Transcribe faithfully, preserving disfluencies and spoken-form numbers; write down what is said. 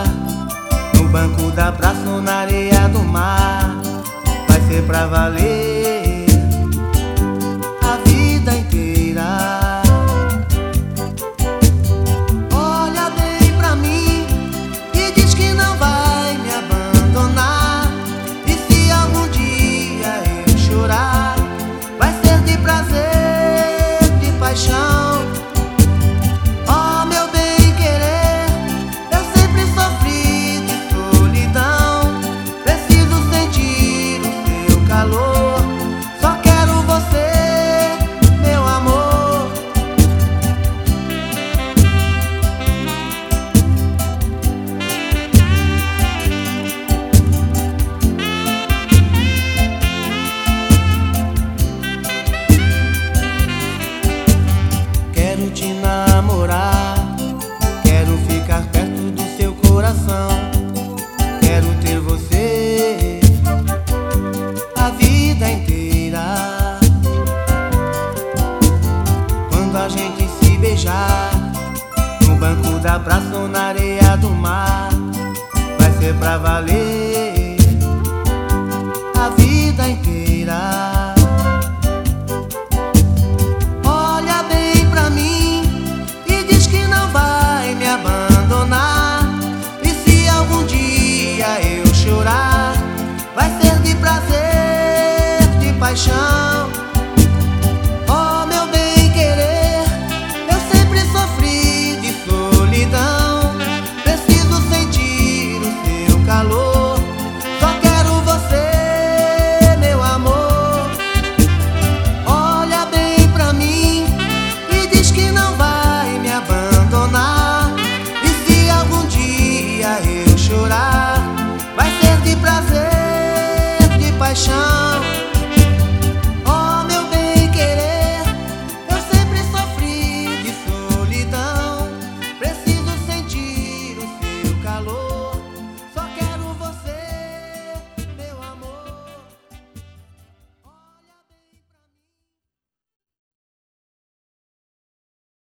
no banco da praça ou na areia do mar. Vai ser pra valer a vida inteira. Olha bem pra mim e diz que não vai me abandonar. E se algum dia eu chorar, vai ser de prazer, de paixão. Quero te namorar, quero ficar perto do seu coração. Quero ter você a vida inteira. Quando a gente se beijar, no banco da praça ou na areia do mar, vai ser pra valer